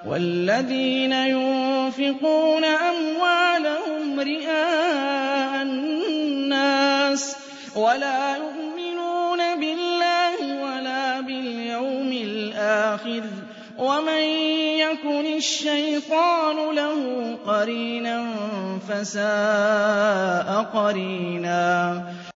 وَالَّذِينَ يُنفِقُونَ أَمْوَالَهُمْ رِئَاءَ النَّاسِ وَلَا يُؤْمِنُونَ بِاللَّهِ وَلَا بِالْيَوْمِ الْآخِرِ وَمَن يَكُنِ الشَّيْطَانُ لَهُ قَرِينًا فَسَاءَ قَرِينًا